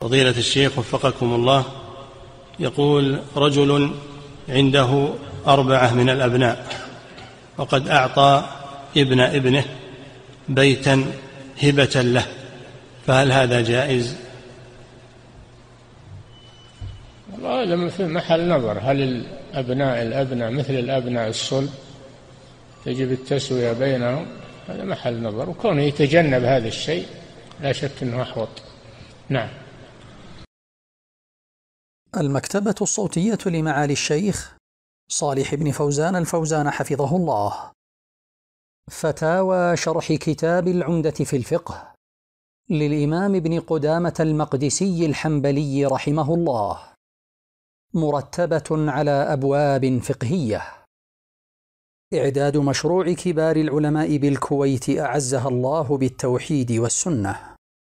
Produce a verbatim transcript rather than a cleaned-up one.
فضيلة الشيخ وفقكم الله، يقول رجل عنده أربعة من الأبناء وقد أعطى ابن ابنه بيتا هبة له، فهل هذا جائز؟ هذا في محل نظر، هل الأبناء الأبناء مثل الأبناء الصلب تجب التسوية بينهم؟ هذا محل نظر، وكونه يتجنب هذا الشيء لا شك أنه أحوط. نعم. المكتبة الصوتية لمعالي الشيخ صالح بن فوزان الفوزان حفظه الله. فتاوى شرح كتاب العمدة في الفقه للإمام ابن قدامة المقدسي الحنبلي رحمه الله، مرتبة على أبواب فقهية، إعداد مشروع كبار العلماء بالكويت أعزها الله بالتوحيد والسنة.